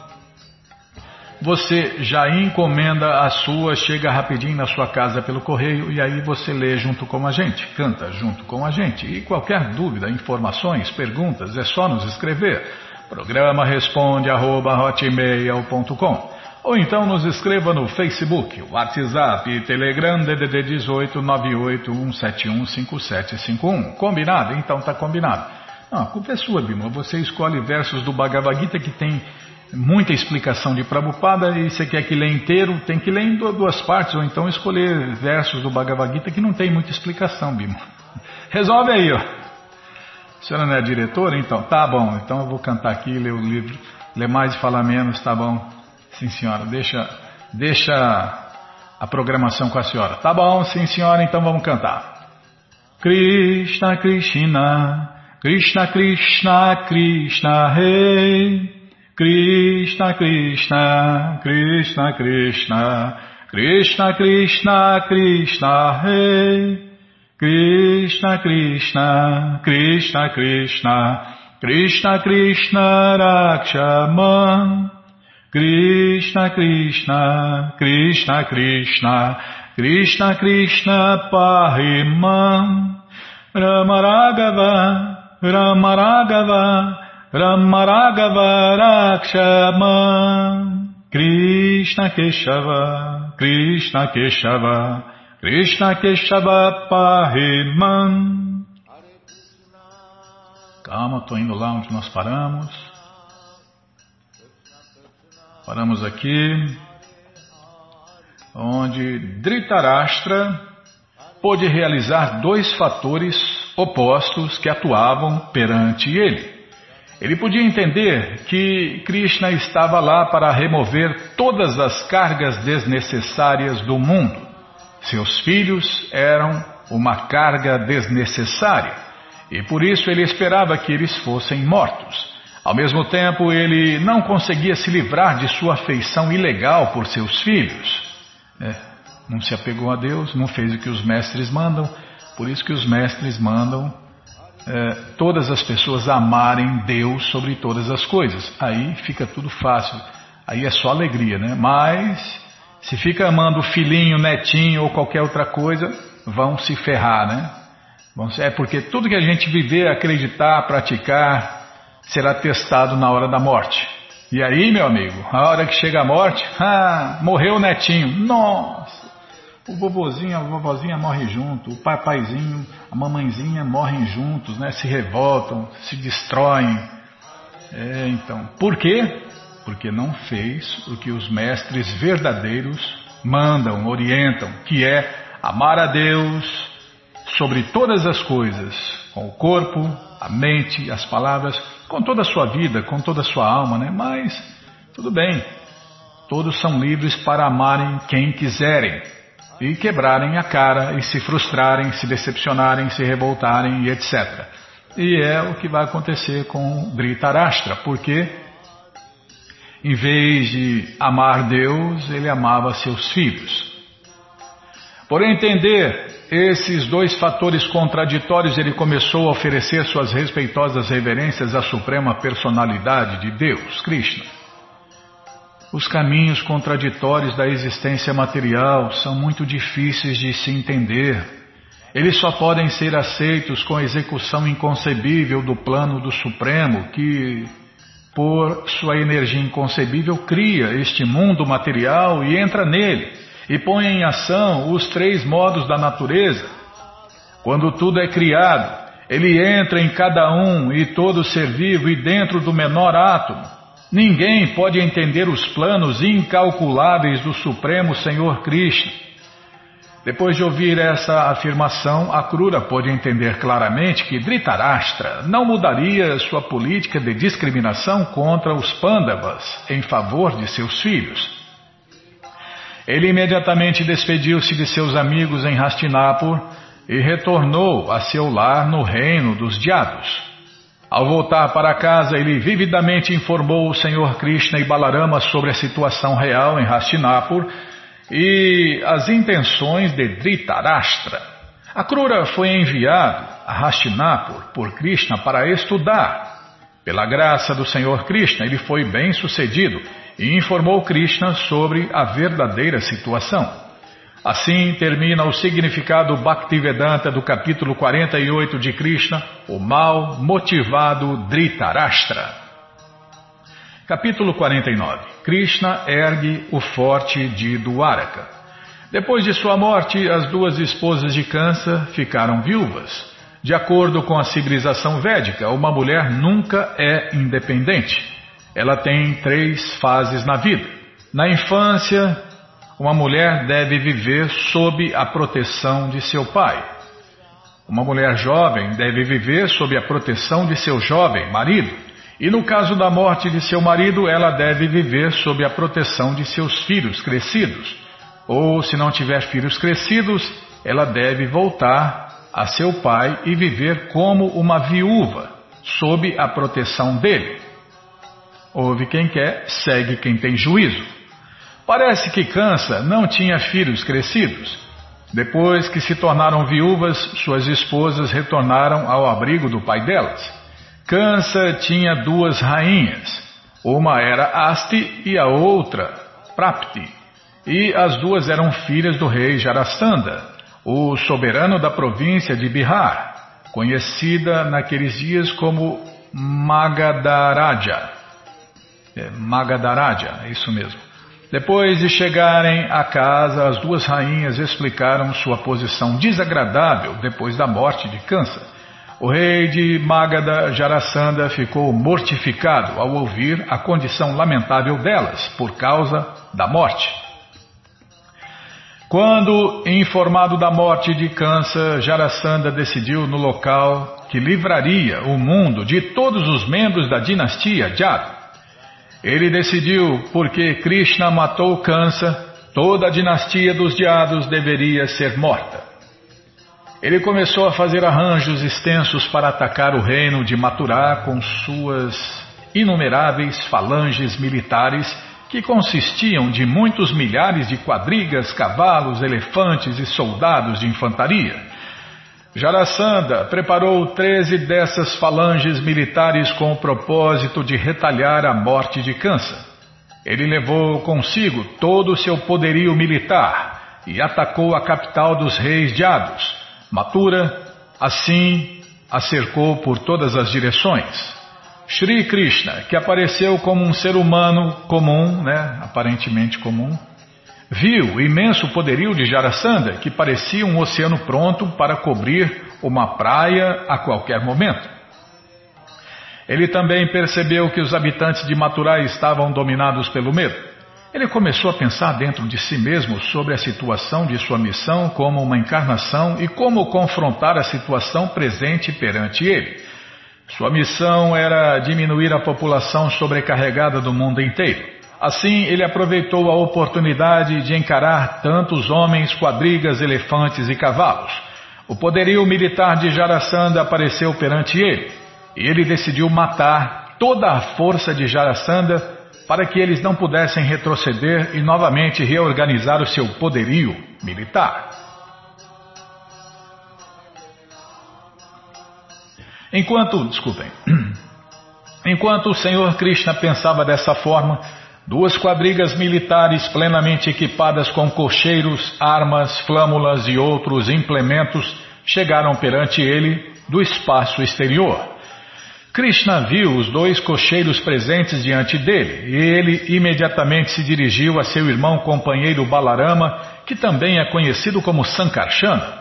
Você já encomenda a sua, chega rapidinho na sua casa pelo correio e aí você lê junto com a gente, canta junto com a gente. E qualquer dúvida, informações, perguntas, é só nos escrever. Programa responde arroba hotmail ponto com, ou então nos escreva no Facebook, WhatsApp e Telegram D D D dezoito nove oito um sete um cinco sete cinco um. Combinado? Então tá combinado. Não, a culpa é sua, Bima. Você escolhe versos do Bhagavad Gita que tem muita explicação de Prabhupada e você quer que lê inteiro, tem que ler em duas partes, ou então escolher versos do Bhagavad Gita que não tem muita explicação, Bima. Resolve aí, ó. A senhora não é diretora? Então, tá bom. Então eu vou cantar aqui, ler o livro, ler mais e falar menos, tá bom? Sim, senhora. Deixa, deixa a programação com a senhora. Tá bom, sim, senhora. Então vamos cantar. Krishna, Krishna, Krishna, Krishna, Krishna, Rei. Krishna, Krishna, Krishna, Krishna, Krishna, Krishna, Krishna, Rei. Krishna, Krishna, Krishna, Krishna, Krishna, Krishna, Rakshaman. Krishna, Krishna, Krishna, Krishna, Krishna, Krishna, Pahimam. Rama Raghava, Rama Raghava, Rama Raghava, Rakshaman. Krishna Keshava, Krishna Keshava, Krishna Keshava Pahimam. Calma, estou indo lá onde nós paramos. Paramos aqui, onde Dhritarashtra pôde realizar dois fatores opostos que atuavam perante ele. Ele podia entender que Krishna estava lá para remover todas as cargas desnecessárias do mundo. Seus filhos eram uma carga desnecessária e por isso ele esperava que eles fossem mortos. Ao mesmo tempo, ele não conseguia se livrar de sua afeição ilegal por seus filhos. É, não se apegou a Deus, não fez o que os mestres mandam, por isso que os mestres mandam é, todas as pessoas amarem Deus sobre todas as coisas. Aí fica tudo fácil, aí é só alegria, né? Mas se fica amando o filhinho, netinho ou qualquer outra coisa, vão se ferrar, né? Vão se, é porque tudo que a gente viver, acreditar, praticar, será testado na hora da morte. E aí, meu amigo, a hora que chega a morte, ah, morreu o netinho. Nossa, o vovozinho, a vovozinha morre junto, o papaizinho, a mamãezinha morrem juntos, né? Se revoltam, se destroem. É, então, por quê? Porque não fez o que os mestres verdadeiros mandam, orientam, que é amar a Deus sobre todas as coisas, com o corpo, a mente, as palavras, com toda a sua vida, com toda a sua alma, né? Mas, tudo bem, todos são livres para amarem quem quiserem, e quebrarem a cara, e se frustrarem, se decepcionarem, se revoltarem, e etcétera. E é o que vai acontecer com Dhritarashtra, porque, em vez de amar Deus, ele amava seus filhos. Por entender esses dois fatores contraditórios, ele começou a oferecer suas respeitosas reverências à suprema personalidade de Deus, Krishna. Os caminhos contraditórios da existência material são muito difíceis de se entender. Eles só podem ser aceitos com a execução inconcebível do plano do Supremo, que, por sua energia inconcebível, cria este mundo material e entra nele, e põe em ação os três modos da natureza. Quando tudo é criado, ele entra em cada um e todo ser vivo e dentro do menor átomo. Ninguém pode entender os planos incalculáveis do Supremo Senhor Krishna. Depois de ouvir essa afirmação, Akrura pôde entender claramente que Dhritarashtra não mudaria sua política de discriminação contra os Pandavas em favor de seus filhos. Ele imediatamente despediu-se de seus amigos em Hastinapur e retornou a seu lar no reino dos Dyados. Ao voltar para casa, ele vividamente informou o Senhor Krishna e Balarama sobre a situação real em Hastinapur e as intenções de Dhritarashtra. Akrura foi enviado a Hastinapur por Krishna para estudar. Pela graça do Senhor Krishna, ele foi bem sucedido e informou Krishna sobre a verdadeira situação. Assim termina o significado Bhaktivedanta do capítulo quarenta e oito de Krishna, o mal motivado Dhritarashtra. Capítulo quarenta e nove. Krishna ergue o forte de Dwaraka. Depois de sua morte, as duas esposas de Kansa ficaram viúvas. De acordo com a civilização védica, uma mulher nunca é independente. Ela tem três fases na vida. Na infância, uma mulher deve viver sob a proteção de seu pai. Uma mulher jovem deve viver sob a proteção de seu jovem marido. E no caso da morte de seu marido, ela deve viver sob a proteção de seus filhos crescidos. Ou, se não tiver filhos crescidos, ela deve voltar a seu pai e viver como uma viúva, sob a proteção dele. Ouve quem quer, segue quem tem juízo. Parece que Kansa não tinha filhos crescidos. Depois que se tornaram viúvas, suas esposas retornaram ao abrigo do pai delas. Kansa tinha duas rainhas. Uma era Asti e a outra Prapti. E as duas eram filhas do rei Jarasandha, o soberano da província de Bihar, conhecida naqueles dias como Magadharaja. É, Magadharaja, é isso mesmo. Depois de chegarem à casa, as duas rainhas explicaram sua posição desagradável depois da morte de Kansa. O rei de Magadha, Jarasandha, ficou mortificado ao ouvir a condição lamentável delas por causa da morte. Quando, informado da morte de Kansa, Jarasandha decidiu no local que livraria o mundo de todos os membros da dinastia Jada. Ele decidiu porque Krishna matou Kansa, toda a dinastia dos Dyados deveria ser morta. Ele começou a fazer arranjos extensos para atacar o reino de Mathura com suas inumeráveis falanges militares que consistiam de muitos milhares de quadrigas, cavalos, elefantes e soldados de infantaria. Jarasandha preparou treze dessas falanges militares com o propósito de retalhar a morte de Kansa. Ele levou consigo todo o seu poderio militar e atacou a capital dos reis Dyados, Mathura. Assim a cercou por todas as direções. Shri Krishna, que apareceu como um ser humano comum, né, aparentemente comum, viu o imenso poderio de Jarasandha, que parecia um oceano pronto para cobrir uma praia a qualquer momento. Ele também percebeu que os habitantes de Mathura estavam dominados pelo medo. Ele começou a pensar dentro de si mesmo sobre a situação de sua missão como uma encarnação e como confrontar a situação presente perante ele. Sua missão era diminuir a população sobrecarregada do mundo inteiro. Assim, ele aproveitou a oportunidade de encarar tantos homens, quadrigas, elefantes e cavalos. O poderio militar de Jarasandha apareceu perante ele, e ele decidiu matar toda a força de Jarasandha para que eles não pudessem retroceder e novamente reorganizar o seu poderio militar. Enquanto, desculpem, enquanto o Senhor Krishna pensava dessa forma, duas quadrigas militares plenamente equipadas com cocheiros, armas, flâmulas e outros implementos chegaram perante ele do espaço exterior. Krishna viu os dois cocheiros presentes diante dele e ele imediatamente se dirigiu a seu irmão companheiro Balarama, que também é conhecido como Sankarsana.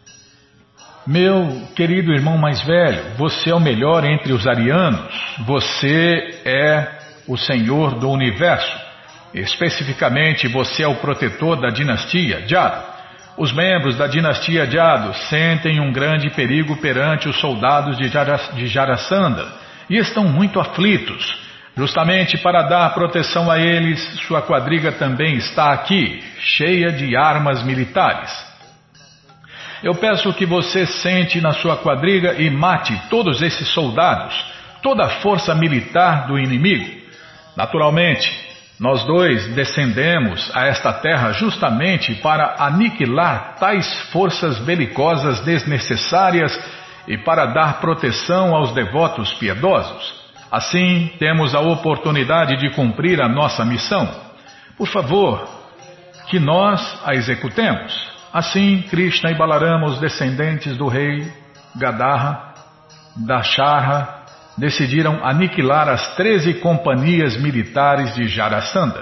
Meu querido irmão mais velho, você é o melhor entre os arianos, você é o Senhor do Universo. Especificamente, você é o protetor da dinastia Jadu. Os membros da dinastia Jadu sentem um grande perigo perante os soldados de, Jaras, de Jarasandha e estão muito aflitos. Justamente para dar proteção a eles, sua quadriga também está aqui, cheia de armas militares. Eu peço que você sente na sua quadriga e mate todos esses soldados, toda a força militar do inimigo. Naturalmente, nós dois descendemos a esta terra justamente para aniquilar tais forças belicosas desnecessárias e para dar proteção aos devotos piedosos. Assim, temos a oportunidade de cumprir a nossa missão. Por favor, que nós a executemos. Assim, Krishna e Balarama, os descendentes do rei Gadadhara, Dasharha, decidiram aniquilar as treze companhias militares de Jarasandha.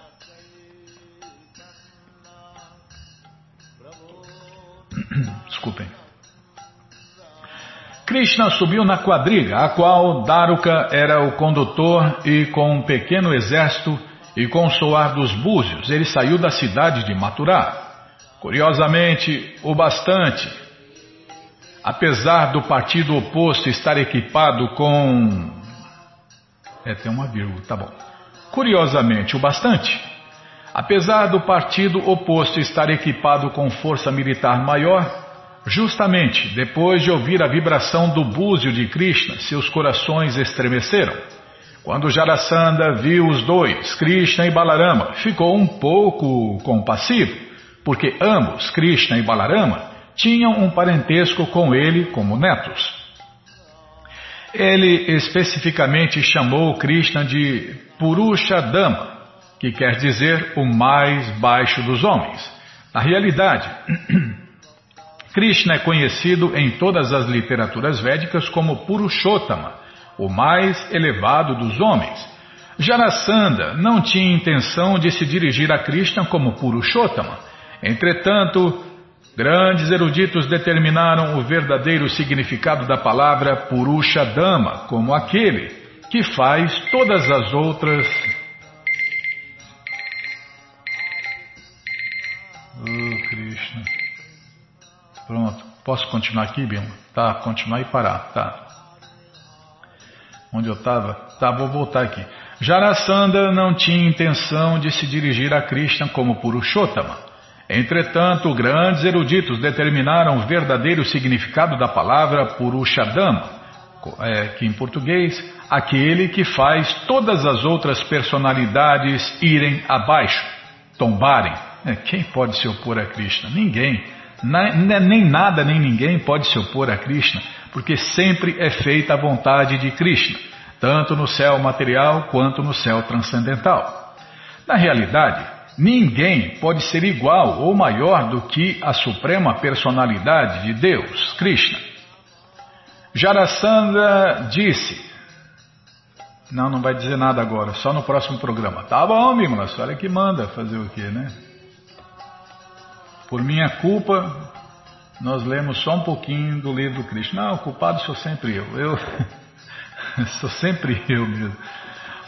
Desculpem. Krishna subiu na quadriga, a qual Daruka era o condutor, e com um pequeno exército e com o soar dos búzios, ele saiu da cidade de Mathura. Curiosamente, o bastante, apesar do partido oposto estar equipado com... É, tem uma vírgula, tá bom. Curiosamente, o bastante, apesar do partido oposto estar equipado com força militar maior, justamente depois de ouvir a vibração do búzio de Krishna, seus corações estremeceram. Quando Jarasandha viu os dois, Krishna e Balarama, ficou um pouco compassivo, porque ambos, Krishna e Balarama, tinham um parentesco com ele como netos. Ele especificamente chamou Krishna de Purushadama, que quer dizer o mais baixo dos homens. Na realidade, Krishna é conhecido em todas as literaturas védicas como Purushottama, o mais elevado dos homens. Jarasandha não tinha intenção de se dirigir a Krishna como Purushottama. Entretanto, grandes eruditos determinaram o verdadeiro significado da palavra Purushadama como aquele que faz todas as outras... Oh, Krishna. Pronto. Posso continuar aqui, Bima? Tá, continuar e parar. Tá. Onde eu estava? Tá, vou voltar aqui. Jarasandha não tinha intenção de se dirigir a Krishna como Purushottama. Entretanto, grandes eruditos determinaram o verdadeiro significado da palavra Purushadama, que em português, aquele que faz todas as outras personalidades irem abaixo, tombarem. Quem pode se opor a Krishna? Ninguém. Nem nada nem ninguém pode se opor a Krishna, porque sempre é feita a vontade de Krishna, tanto no céu material quanto no céu transcendental. Na realidade, ninguém pode ser igual ou maior do que a suprema personalidade de Deus, Krishna. Jarasandha disse... Não, não vai dizer nada agora, só no próximo programa. Tá bom, Bimala, olha que manda fazer o quê, né? Por minha culpa, nós lemos só um pouquinho do livro Krishna. Não, o culpado sou sempre eu. Eu sou sempre eu mesmo.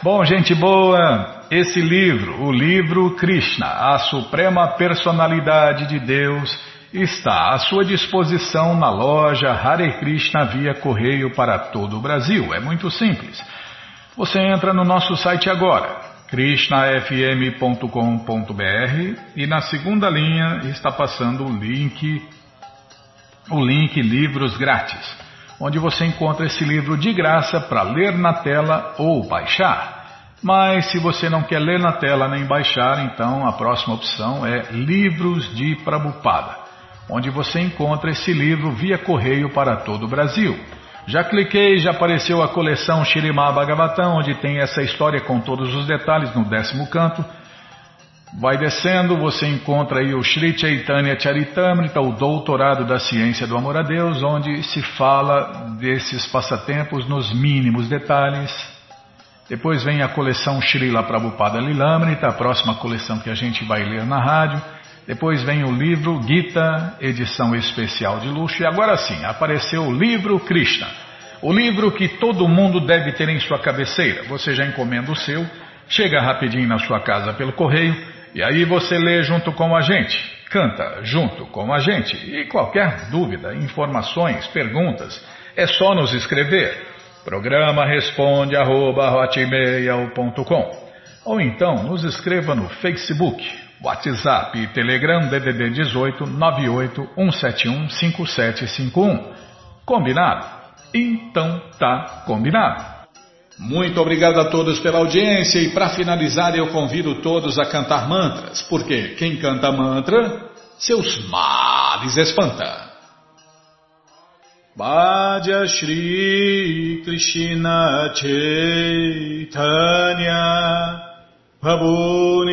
Bom, gente boa, esse livro, o livro Krishna, a Suprema Personalidade de Deus, está à sua disposição na loja Hare Krishna via correio para todo o Brasil. É muito simples. Você entra no nosso site agora, krishna f m ponto com ponto b r, e na segunda linha está passando o link, o link Livros Grátis, onde você encontra esse livro de graça para ler na tela ou baixar. Mas se você não quer ler na tela nem baixar, então a próxima opção é Livros de Prabhupada, onde você encontra esse livro via correio para todo o Brasil. Já cliquei, já apareceu a coleção Śrīmad Bhagavatam, onde tem essa história com todos os detalhes no décimo canto. Vai descendo, você encontra aí o Shri Chaitanya Charitamrita, o Doutorado da Ciência do Amor a Deus, onde se fala desses passatempos nos mínimos detalhes. Depois vem a coleção Srila Prabhupada Lilamrita, a próxima coleção que a gente vai ler na rádio. Depois vem o livro Gita, edição especial de luxo. E agora sim, apareceu o livro Krishna, o livro que todo mundo deve ter em sua cabeceira. Você já encomenda o seu, chega rapidinho na sua casa pelo correio, e aí você lê junto com a gente, canta junto com a gente. E qualquer dúvida, informações, perguntas, é só nos escrever. Programa responde arroba hotmail ponto com, ou então nos escreva no Facebook, WhatsApp e Telegram D D D dezoito nove oito um sete um cinco sete cinco um. Combinado? Então tá combinado. Muito obrigado a todos pela audiência, e para finalizar eu convido todos a cantar mantras, porque quem canta mantra, seus males espanta. Bhaja Shri Krishna Chaitanya Prabhu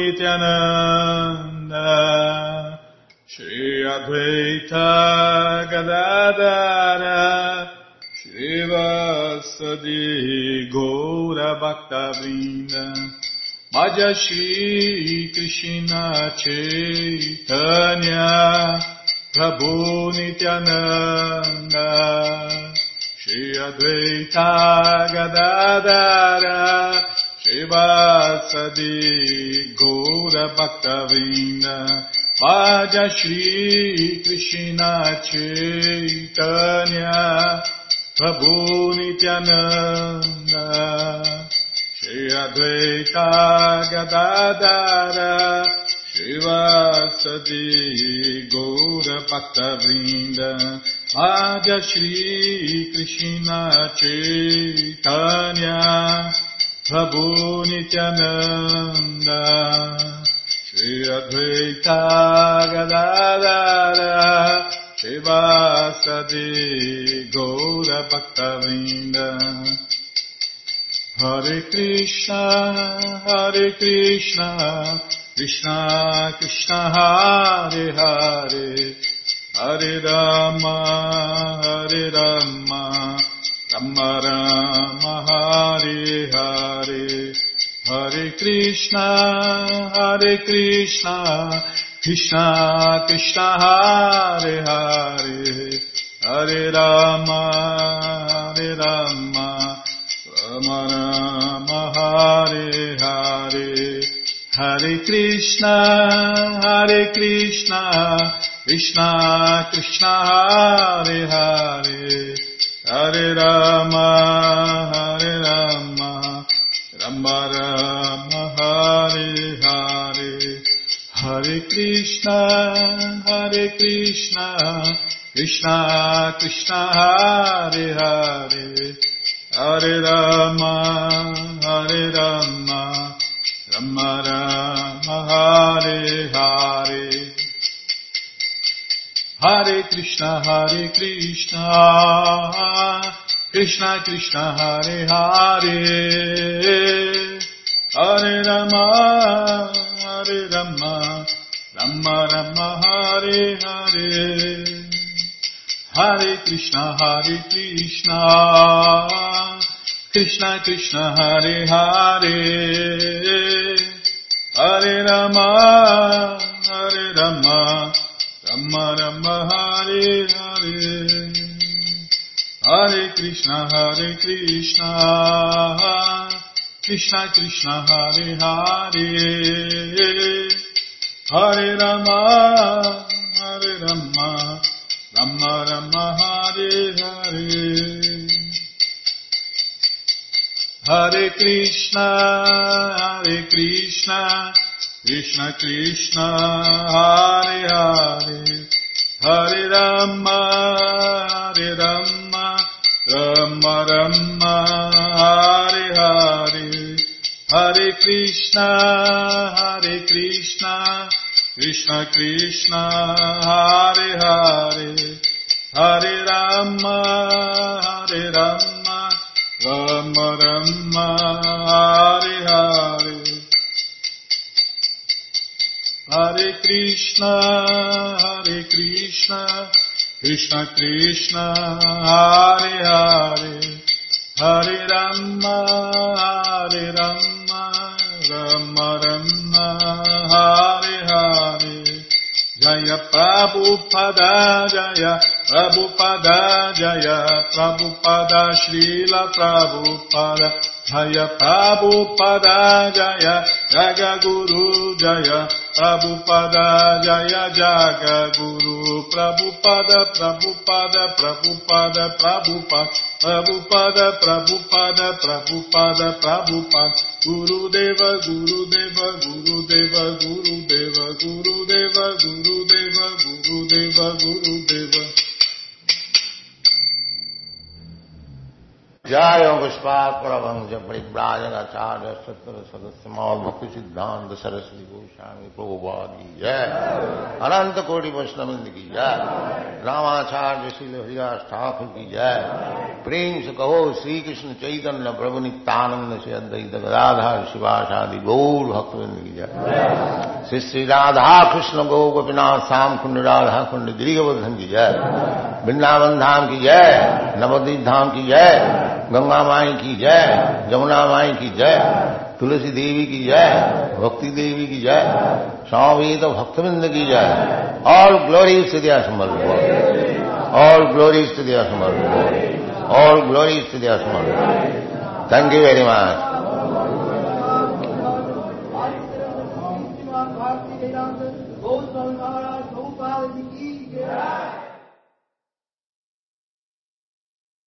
Nityananda Shri Advaita Gadadara Shri Vasadi Gaura Bhaktavrinda Bhaja Shri Krishna Chaitanya Prabhu Nityananda Shri Advaita Gadadara Shri Vasadi Gaura Bhaktavrinda Bhaja Shri Krishna Chaitanya Prabhu Nityananda Shri Advaita Gadadara Shivasadi Gaura Bhaktavrinda Bhaja Shri Krishna Chaitanya Prabhu Nityananda Shri Advaita Gadadara Shivasadi Gaura Bhaktavrinda. Hare Krishna, Hare Krishna, Krishna Krishna Hare Hare, Hare Rama, Hare Rama, Rama Rama Hare Hare, Hare Krishna, Hare Krishna, Krishna Krishna Hare Hare, Hare Rama, Hare Rama, Rama Rama Hare Hare, Hare Krishna, Hare Krishna, Krishna Krishna Hare Hare, Hare Rama, Hare Rama, Rama Rama Hare Hare, Hare Krishna, Hare Krishna, Krishna Krishna Hare Hare, Hare Rama, Hare Rama, Rama Rama Hare Hare, Hare Krishna, Hare Krishna, Krishna Krishna Hare Hare, Hare Rama, Hare Rama, Rama Rama Hare Hare, Hare Krishna, Hare Krishna, Krishna Krishna Hare Hare, Hare Rama, Hare Rama, Rama Rama Hare Hare, Hare Krishna, Hare Krishna, Krishna Krishna Hare Hare, Hare Rama, Hare Rama, Rama Rama Hare Hare, Hare Krishna, Hare Krishna, Krishna Krishna, Hare Hare, Hare Rama, Hare Rama, Rama Rama, Hare Hare, Hare Krishna, Hare Krishna, Krishna Krishna, Hare Hare, Hare Rama, Hare Rama, Rama Rama, Hare Hare, Hare Krishna, Hare Krishna, Krishna Krishna, Hare Hare, Hare Rama, Hare Rama, Rama Rama, Hare Hare, Jaya Prabhupada, Jaya Prabhupada, Jaya Prabhupada, Srila Prabhupada, Jaya Prabhupada, Jaya Jaga Guru, Jaya Prabhupada, Jaya Jaga Guru, Prabhupada, Prabhupada, Prabhupada, Prabhupada, Prabhupada, Prabhupada, Prabhupada, Prabhupada, Guru Deva, Guru Deva, Guru Deva, Guru Deva, Guru Deva, Guru Deva, Guru Deva, Guru Deva. जय पुष्पात् परमहंस परिव्राजकाचार्य सत्तर सदस्य मौल भक्ति सिद्धांत सरस्वती गोस्वामी प्रभुपाद की जय, अनंत कोटि वैष्णववृंद की जय, रामाचार्य श्रील हरिदास ठाकुर की जय। प्रेम से कहो श्री कृष्ण चैतन्य प्रभु नित्यानंद से अद्वैत गदाधर शिवासादि गौर भक्तवृंद की जय। श्री श्री राधा कृष्ण गौ गोपीनाथ श्याम कुंड राधा कुंड गिरिवर्धन की जय, वृंदावन धाम की जय, नवद्वीप धाम की जय, गंगा माई की जय, जमुना माई की जय, तुलसी देवी की जय, भक्ति देवी की जय, स्वामीत भक्तवृंद की जय। ऑल ग्लोरीज टू द असमर lord, all glories to the असमर lord, all glories to the असमर lord. Thank you very much. Goswami Maharaj Prabhupada Ki Jai।